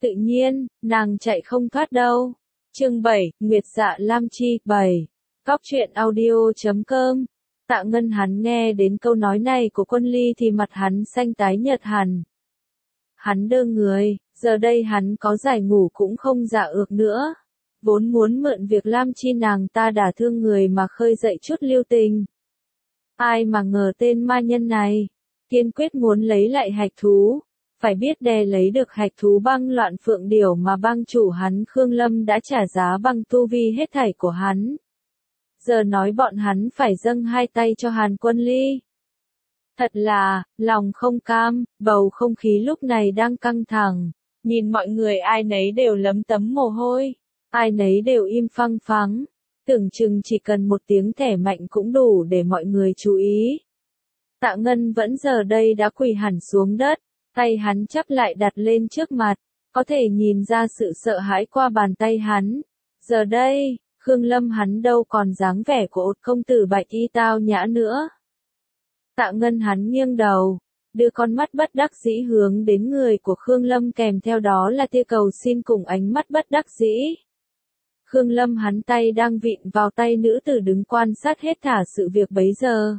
Tự nhiên, nàng chạy không thoát đâu. Chương 7, Nguyệt Dạ Lam Chi 7. Cóc truyện audio.com. Tạ Ngân hắn nghe đến câu nói này của Quân Ly thì mặt hắn xanh tái nhợt hẳn. Hắn đơ người, giờ đây hắn có giải ngủ cũng không dạ ược nữa. Vốn muốn mượn việc Lam Chi nàng ta đả thương người mà khơi dậy chút lưu tình. Ai mà ngờ tên ma nhân này, kiên quyết muốn lấy lại hạch thú. Phải biết đè lấy được hạch thú băng loạn phượng điểu mà băng chủ hắn Khương Lâm đã trả giá bằng tu vi hết thảy của hắn. Giờ nói bọn hắn phải dâng hai tay cho Hàn Quân Ly. Thật là, lòng không cam, bầu không khí lúc này đang căng thẳng. Nhìn mọi người ai nấy đều lấm tấm mồ hôi, ai nấy đều im phăng phắng. Tưởng chừng chỉ cần một tiếng thẻ mạnh cũng đủ để mọi người chú ý. Tạ Ngân vẫn giờ đây đã quỳ hẳn xuống đất. Tay hắn chắp lại đặt lên trước mặt, có thể nhìn ra sự sợ hãi qua bàn tay hắn. Giờ đây, Khương Lâm hắn đâu còn dáng vẻ của một công tử bạch y tao nhã nữa. Tạ Ngân hắn nghiêng đầu, đưa con mắt bất đắc dĩ hướng đến người của Khương Lâm kèm theo đó là tia cầu xin cùng ánh mắt bất đắc dĩ. Khương Lâm hắn tay đang vịn vào tay nữ tử đứng quan sát hết thả sự việc bấy giờ.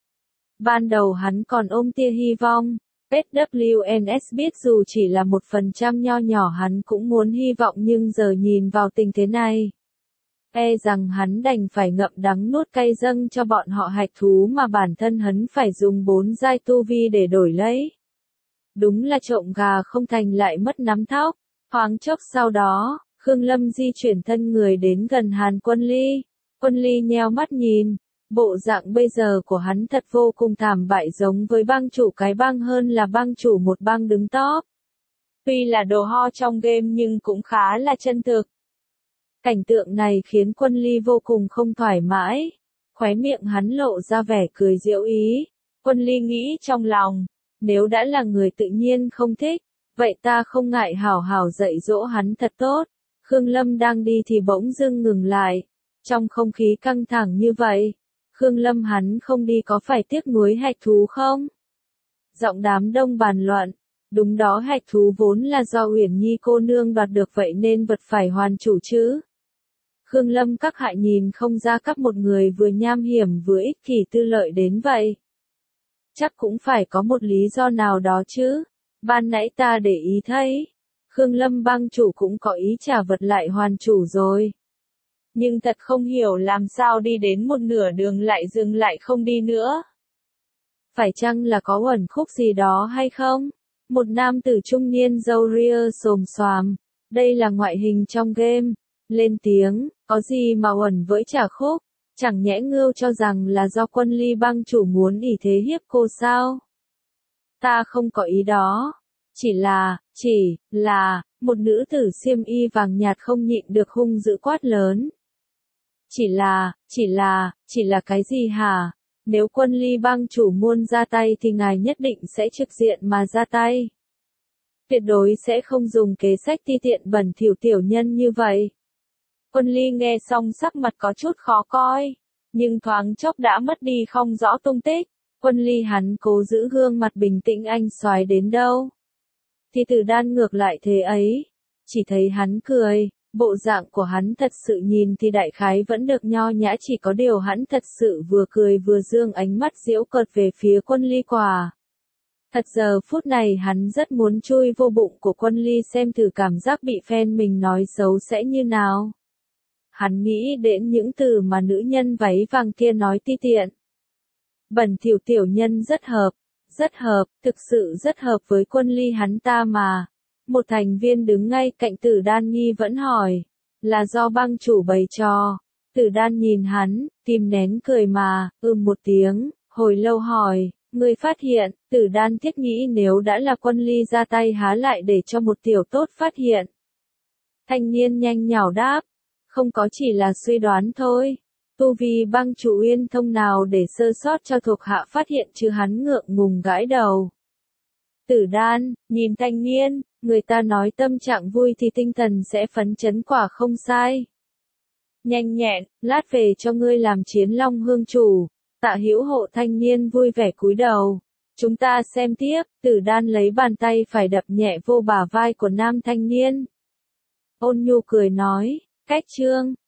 Ban đầu hắn còn ôm tia hy vọng. SWNS biết dù chỉ là 1% nho nhỏ hắn cũng muốn hy vọng nhưng giờ nhìn vào tình thế này. E rằng hắn đành phải ngậm đắng nuốt cay dâng cho bọn họ hạch thú mà bản thân hắn phải dùng 4 giai tu vi để đổi lấy. Đúng là trộm gà không thành lại mất nắm thóc. Thoáng chốc sau đó, Khương Lâm di chuyển thân người đến gần Hàn Quân Ly. Quân Ly nheo mắt nhìn. Bộ dạng bây giờ của hắn thật vô cùng thảm bại giống với bang chủ cái bang hơn là bang chủ một bang đứng top. Tuy là đồ ho trong game nhưng cũng khá là chân thực. Cảnh tượng này khiến Quân Ly vô cùng không thoải mái. Khóe miệng hắn lộ ra vẻ cười giễu ý. Quân Ly nghĩ trong lòng, nếu đã là người tự nhiên không thích, vậy ta không ngại hảo hảo dạy dỗ hắn thật tốt. Khương Lâm đang đi thì bỗng dưng ngừng lại. Trong không khí căng thẳng như vậy, Khương Lâm hắn không đi có phải tiếc nuối hạch thú không? Giọng đám đông bàn luận, đúng đó hạch thú vốn là do Uyển Nhi cô nương đoạt được vậy nên vật phải hoàn chủ chứ. Khương Lâm các hại nhìn không ra các một người vừa nham hiểm vừa ích kỷ tư lợi đến vậy. Chắc cũng phải có một lý do nào đó chứ. Ban nãy ta để ý thấy, Khương Lâm bang chủ cũng có ý trả vật lại hoàn chủ rồi. Nhưng thật không hiểu làm sao đi đến một nửa đường lại dừng lại không đi nữa. Phải chăng là có uẩn khúc gì đó hay không? Một nam tử trung niên râu ria xồm xoàm, đây là ngoại hình trong game, lên tiếng, có gì mà uẩn với trả khúc, chẳng nhẽ ngưu cho rằng là do Quân Ly bang chủ muốn ỷ thế hiếp cô sao? Ta không có ý đó, chỉ là, một nữ tử xiêm y vàng nhạt không nhịn được hung dữ quát lớn. Chỉ là cái gì hả? Nếu Quân Ly bang chủ muốn ra tay thì ngài nhất định sẽ trực diện mà ra tay. Tuyệt đối sẽ không dùng kế sách ti tiện bẩn thỉu tiểu nhân như vậy. Quân Ly nghe xong sắc mặt có chút khó coi, nhưng thoáng chốc đã mất đi không rõ tung tích. Quân Ly hắn cố giữ gương mặt bình tĩnh anh soái đến đâu. Thì Tử Đan ngược lại thế ấy, chỉ thấy hắn cười. Bộ dạng của hắn thật sự nhìn thì đại khái vẫn được nho nhã chỉ có điều hắn thật sự vừa cười vừa dương ánh mắt giễu cợt về phía Quân Ly quả. Thật giờ phút này hắn rất muốn chui vô bụng của Quân Ly xem thử cảm giác bị fan mình nói xấu sẽ như nào. Hắn nghĩ đến những từ mà nữ nhân váy vàng kia nói ti tiện. Bẩn thỉu tiểu nhân rất hợp, thực sự rất hợp với Quân Ly hắn ta mà. Một thành viên đứng ngay cạnh Tử Đan nghi vẫn hỏi, là do bang chủ bày trò. Tử Đan nhìn hắn, kìm nén cười mà, một tiếng, hồi lâu hỏi, người phát hiện. Tử Đan thiết nghĩ nếu đã là Quân Ly ra tay há lại để cho một tiểu tốt phát hiện. Thanh niên nhanh nhảu đáp, không có chỉ là suy đoán thôi. Tu vi bang chủ uyên thông nào để sơ sót cho thuộc hạ phát hiện chứ hắn ngượng ngùng gãi đầu. Tử Đan, nhìn thanh niên, người ta nói tâm trạng vui thì tinh thần sẽ phấn chấn quả không sai. Nhanh nhẹn, lát về cho ngươi làm Chiến Long hương chủ. Tạ Hữu Hộ thanh niên vui vẻ cúi đầu. Chúng ta xem tiếp, Tử Đan lấy bàn tay phải đập nhẹ vô bả vai của nam thanh niên. Ôn nhu cười nói, cách trương,